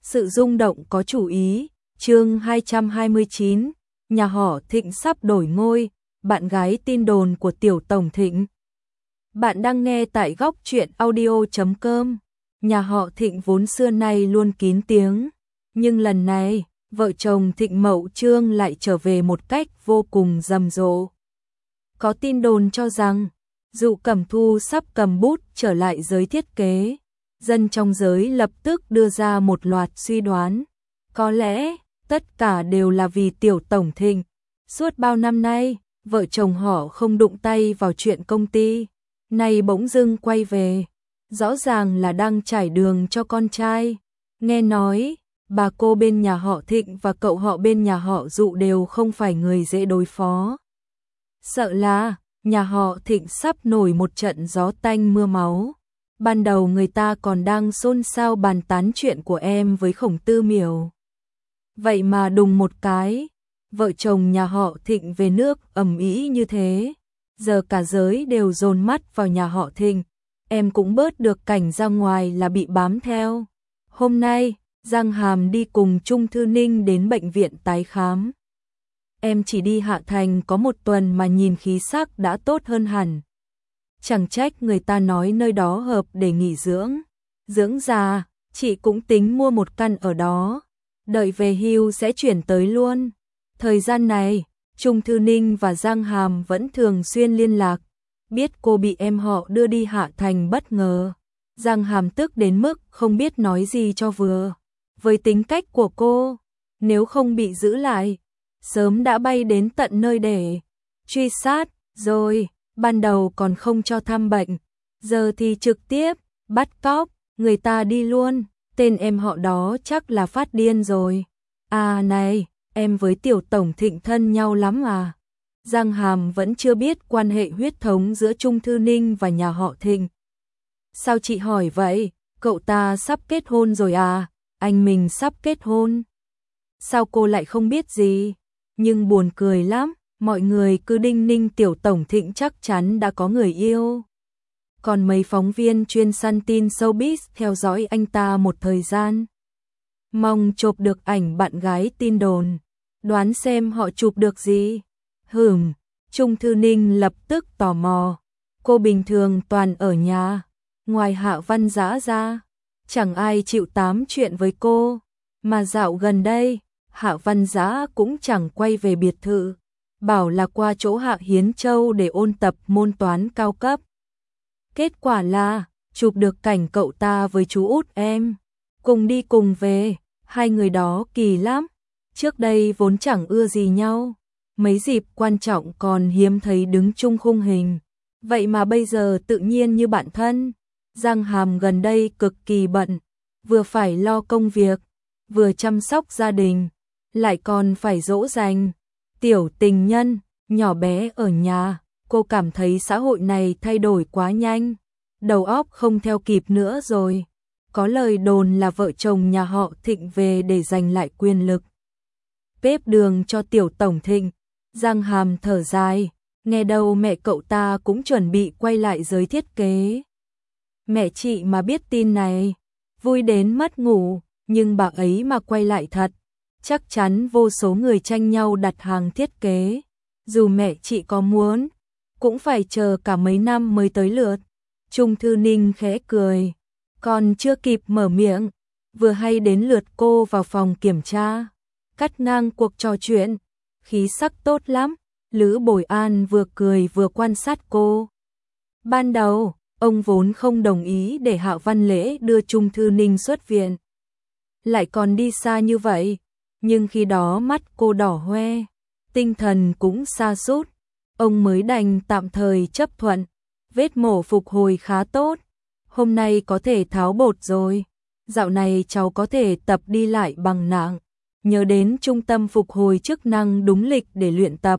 Sự rung động có chủ ý, chương 229, nhà họ Thịnh sắp đổi ngôi, bạn gái tin đồn của Tiểu Tổng Thịnh. Bạn đang nghe tại góc truyện audio.com. Nhà họ Thịnh vốn xưa nay luôn kín tiếng, nhưng lần này, vợ chồng Thịnh Mậu Trương lại trở về một cách vô cùng rầm rộ. Có tin đồn cho rằng, Dụ Cẩm Thu sắp cầm bút trở lại giới thiết kế. Dân trong giới lập tức đưa ra một loạt suy đoán. Có lẽ, tất cả đều là vì Tiểu Tổng Thịnh. Suốt bao năm nay, vợ chồng họ không đụng tay vào chuyện công ty. Nay bỗng dưng quay về. Rõ ràng là đang trải đường cho con trai. Nghe nói, bà cô bên nhà họ Thịnh và cậu họ bên nhà họ Dụ đều không phải người dễ đối phó. Sợ là, nhà họ Thịnh sắp nổi một trận gió tanh mưa máu. Ban đầu người ta còn đang xôn xao bàn tán chuyện của em với Khổng Tư Miểu. Vậy mà đùng một cái, vợ chồng nhà họ Thịnh về nước ầm ĩ như thế. Giờ cả giới đều dồn mắt vào nhà họ Thịnh. Em cũng bớt được cảnh ra ngoài là bị bám theo. Hôm nay, Giang Hàm đi cùng Trung Thư Ninh đến bệnh viện tái khám. Em chỉ đi Hạ Thành có một tuần mà nhìn khí sắc đã tốt hơn hẳn. Chẳng trách người ta nói nơi đó hợp để nghỉ dưỡng. Dưỡng già, chị cũng tính mua một căn ở đó. Đợi về hưu sẽ chuyển tới luôn. Thời gian này, Trung Thư Ninh và Giang Hàm vẫn thường xuyên liên lạc. Biết cô bị em họ đưa đi Hạ Thành bất ngờ. Giang Hàm tức đến mức không biết nói gì cho vừa. Với tính cách của cô, nếu không bị giữ lại, sớm đã bay đến tận nơi để truy sát, rồi, ban đầu còn không cho thăm bệnh, giờ thì trực tiếp, bắt cóc, người ta đi luôn, tên em họ đó chắc là phát điên rồi. À này, em với Tiểu Tổng Thịnh thân nhau lắm à? Giang Hàm vẫn chưa biết quan hệ huyết thống giữa Trung Thư Ninh và nhà họ Thịnh. Sao chị hỏi vậy? Cậu ta sắp kết hôn rồi à? Anh mình sắp kết hôn. Sao cô lại không biết gì? Nhưng buồn cười lắm, mọi người cứ đinh ninh Tiểu Tổng Thịnh chắc chắn đã có người yêu. Còn mấy phóng viên chuyên săn tin showbiz theo dõi anh ta một thời gian. Mong chụp được ảnh bạn gái tin đồn. Đoán xem họ chụp được gì? Trung Thư Ninh lập tức tò mò. Cô bình thường toàn ở nhà. Ngoài Hạ Văn Dã ra, chẳng ai chịu tám chuyện với cô. Mà dạo gần đây, Hạ Văn Dã cũng chẳng quay về biệt thự. Bảo là qua chỗ Hạ Hiến Châu để ôn tập môn toán cao cấp. Kết quả là, chụp được cảnh cậu ta với chú út em. Cùng đi cùng về, hai người đó kỳ lắm. Trước đây vốn chẳng ưa gì nhau. Mấy dịp quan trọng còn hiếm thấy đứng chung khung hình. Vậy mà bây giờ tự nhiên như bạn thân. Giang Hàm gần đây cực kỳ bận. Vừa phải lo công việc, vừa chăm sóc gia đình, lại còn phải dỗ dành tiểu tình nhân, nhỏ bé ở nhà. Cô cảm thấy xã hội này thay đổi quá nhanh. Đầu óc không theo kịp nữa rồi. Có lời đồn là vợ chồng nhà họ Thịnh về để giành lại quyền lực. Bếp đường cho Tiểu Tổng Thịnh. Giang Hàm thở dài. Nghe đâu mẹ cậu ta cũng chuẩn bị quay lại giới thiết kế. Mẹ chị mà biết tin này, vui đến mất ngủ. Nhưng bà ấy mà quay lại thật, chắc chắn vô số người tranh nhau đặt hàng thiết kế. Dù mẹ chị có muốn, cũng phải chờ cả mấy năm mới tới lượt. Trung Thư Ninh khẽ cười, còn chưa kịp mở miệng, vừa hay đến lượt cô vào phòng kiểm tra. Cắt ngang cuộc trò chuyện, khí sắc tốt lắm. Lữ Bồi An vừa cười vừa quan sát cô. Ban đầu, ông vốn không đồng ý để Hạ Văn Lễ đưa Trung Thư Ninh xuất viện. Lại còn đi xa như vậy, nhưng khi đó mắt cô đỏ hoe, tinh thần cũng sa sút, ông mới đành tạm thời chấp thuận. Vết mổ phục hồi khá tốt, hôm nay có thể tháo bột rồi. Dạo này cháu có thể tập đi lại bằng nạng, nhớ đến trung tâm phục hồi chức năng đúng lịch để luyện tập.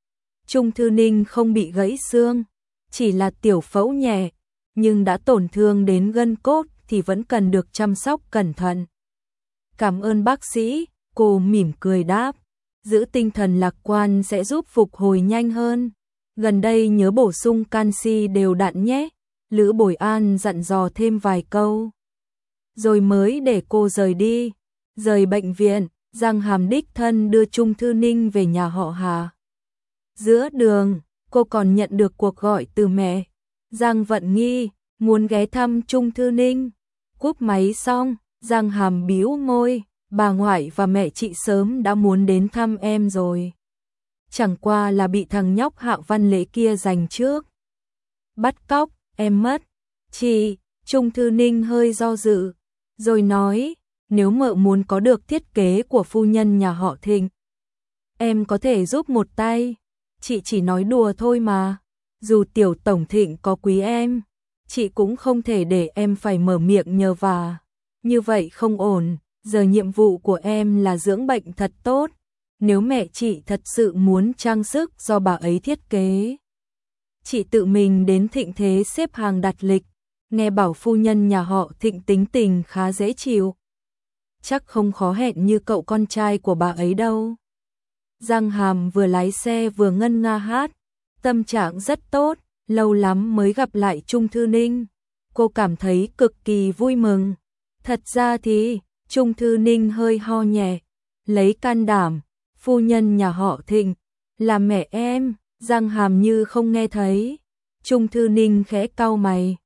Trung Thư Ninh không bị gãy xương, chỉ là tiểu phẫu nhẹ, nhưng đã tổn thương đến gân cốt thì vẫn cần được chăm sóc cẩn thận. Cảm ơn bác sĩ, cô mỉm cười đáp. Giữ tinh thần lạc quan sẽ giúp phục hồi nhanh hơn. Gần đây nhớ bổ sung canxi đều đặn nhé. Lữ Bồi An dặn dò thêm vài câu. Rồi mới để cô rời đi. Rời bệnh viện, Giang Hàm đích thân đưa Trung Thư Ninh về nhà họ Hà. Giữa đường, cô còn nhận được cuộc gọi từ mẹ Giang Vận Nghi, muốn ghé thăm Trung Thư Ninh. Cúp máy xong, Giang Hàm bĩu môi, bà ngoại và mẹ chị sớm đã muốn đến thăm em rồi. Chẳng qua là bị thằng nhóc Hạo Văn Lễ kia giành trước. Bắt cóc, em mất. Chị, Trung Thư Ninh hơi do dự, rồi nói, nếu mợ muốn có được thiết kế của phu nhân nhà họ Thịnh, em có thể giúp một tay. Chị chỉ nói đùa thôi mà. Dù tiểu tổng Thịnh có quý em, chị cũng không thể để em phải mở miệng nhờ vả. Như vậy không ổn, giờ nhiệm vụ của em là dưỡng bệnh thật tốt. Nếu mẹ chị thật sự muốn trang sức do bà ấy thiết kế, chị tự mình đến Thịnh Thế xếp hàng đặt lịch. Nghe bảo phu nhân nhà họ Thịnh tính tình khá dễ chịu, chắc không khó hẹn như cậu con trai của bà ấy đâu. Giang Hàm vừa lái xe vừa ngân nga hát, tâm trạng rất tốt, lâu lắm mới gặp lại Trung Thư Ninh. Cô cảm thấy cực kỳ vui mừng. Thật ra thì, Trung Thư Ninh hơi ho nhẹ, lấy can đảm, phu nhân nhà họ Thịnh, là mẹ em. Giang Hàm như không nghe thấy. Trung Thư Ninh khẽ cau mày.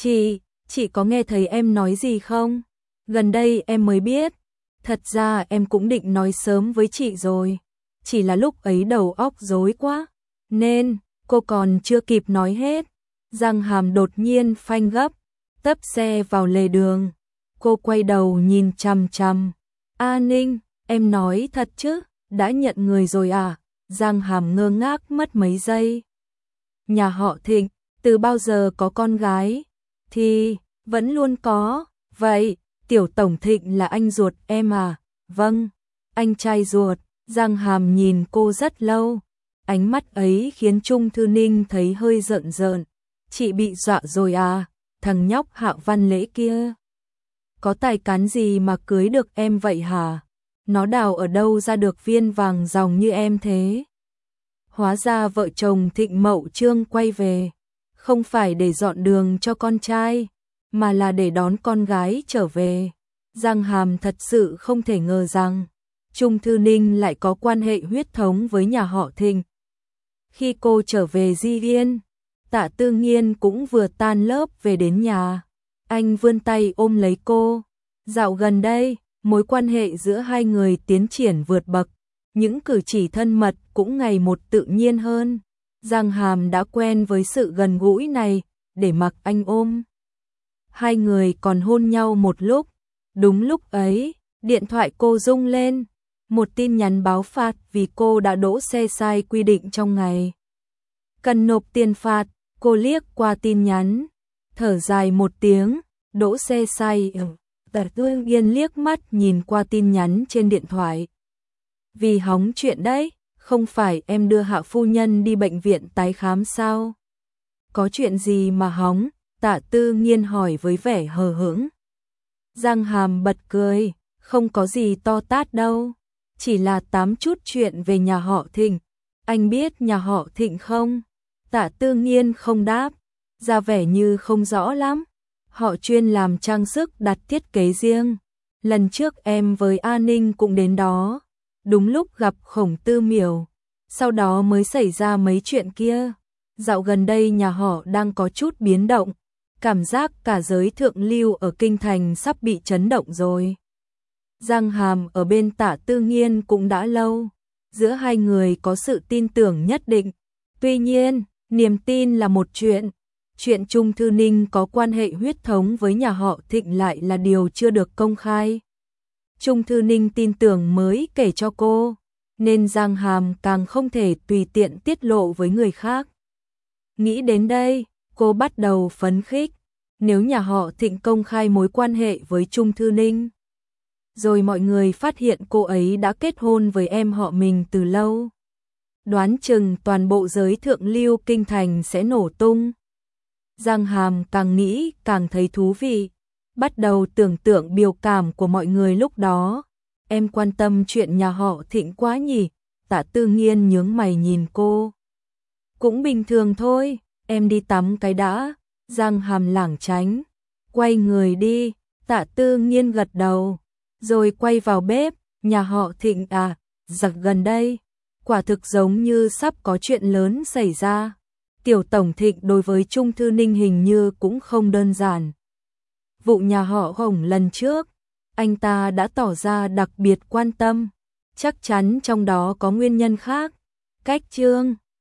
Chị có nghe thấy em nói gì không? Gần đây em mới biết. Thật ra em cũng định nói sớm với chị rồi. Chỉ là lúc ấy đầu óc rối quá, nên cô còn chưa kịp nói hết. Giang Hàm đột nhiên phanh gấp, tấp xe vào lề đường. Cô quay đầu nhìn chằm chằm. A Ninh, em nói thật chứ, đã nhận người rồi à? Giang Hàm ngơ ngác mất mấy giây. Nhà họ Thịnh, từ bao giờ có con gái? Thì, vẫn luôn có. Vậy, tiểu tổng Thịnh là anh ruột em à? Vâng, anh trai ruột. Giang Hàm nhìn cô rất lâu. Ánh mắt ấy khiến Trung Thư Ninh thấy hơi rợn rợn. Chị bị dọa rồi à? Thằng nhóc Hạo Văn Lễ kia có tài cán gì mà cưới được em vậy hả? Nó đào ở đâu ra được viên vàng ròng như em thế? Hóa ra vợ chồng Thịnh Mậu Trương quay về, không phải để dọn đường cho con trai, mà là để đón con gái trở về. Giang Hàm thật sự không thể ngờ rằng Trung Thư Ninh lại có quan hệ huyết thống với nhà họ Thịnh. Khi cô trở về Di Yên, Tạ Tư Nghiên cũng vừa tan lớp về đến nhà. Anh vươn tay ôm lấy cô. Dạo gần đây, mối quan hệ giữa hai người tiến triển vượt bậc. Những cử chỉ thân mật cũng ngày một tự nhiên hơn. Giang Hàm đã quen với sự gần gũi này, để mặc anh ôm. Hai người còn hôn nhau một lúc. Đúng lúc ấy, điện thoại cô rung lên. Một tin nhắn báo phạt vì cô đã đỗ xe sai quy định trong ngày. Cần nộp tiền phạt, cô liếc qua tin nhắn. Thở dài một tiếng, đỗ xe sai. Tạ Tư Nghiên liếc mắt nhìn qua tin nhắn trên điện thoại. Vì hóng chuyện đấy, không phải em đưa Hạ phu nhân đi bệnh viện tái khám sao? Có chuyện gì mà hóng? Tạ Tư Nghiên hỏi với vẻ hờ hững. Giang Hàm bật cười, không có gì to tát đâu, chỉ là tám chút chuyện về nhà họ Thịnh. Anh biết nhà họ Thịnh không? Tạ Tư Nghiên không đáp, ra vẻ như không rõ lắm. Họ chuyên làm trang sức đặt thiết kế riêng. Lần trước em với A Ninh cũng đến đó, đúng lúc gặp Khổng Tư Miểu, sau đó mới xảy ra mấy chuyện kia. Dạo gần đây nhà họ đang có chút biến động, cảm giác cả giới thượng lưu ở kinh thành sắp bị chấn động rồi. Giang Hàm ở bên Tạ Tư Nghiên cũng đã lâu, giữa hai người có sự tin tưởng nhất định. Tuy nhiên, niềm tin là một chuyện Trung Thư Ninh có quan hệ huyết thống với nhà họ Thịnh lại là điều chưa được công khai. Trung Thư Ninh tin tưởng mới kể cho cô, nên Giang Hàm càng không thể tùy tiện tiết lộ với người khác. Nghĩ đến đây, cô bắt đầu phấn khích. Nếu nhà họ Thịnh công khai mối quan hệ với Trung Thư Ninh, rồi mọi người phát hiện cô ấy đã kết hôn với em họ mình từ lâu, đoán chừng toàn bộ giới thượng lưu kinh thành sẽ nổ tung. Giang Hàm càng nghĩ càng thấy thú vị, bắt đầu tưởng tượng biểu cảm của mọi người lúc đó. Em quan tâm chuyện nhà họ Thịnh quá nhỉ? Tạ Tư Nghiên nhướng mày nhìn cô. Cũng bình thường thôi, em đi tắm cái đã. Giang Hàm lảng tránh, quay người đi. Tạ Tư Nghiên gật đầu. rồi quay vào bếp, nhà họ Thịnh à, giặc gần đây, quả thực giống như sắp có chuyện lớn xảy ra. Tiểu Tổng Thịnh đối với Trung Thư Ninh hình như cũng không đơn giản. Vụ nhà họ Hồng lần trước, anh ta đã tỏ ra đặc biệt quan tâm, chắc chắn trong đó có nguyên nhân khác. Cách chương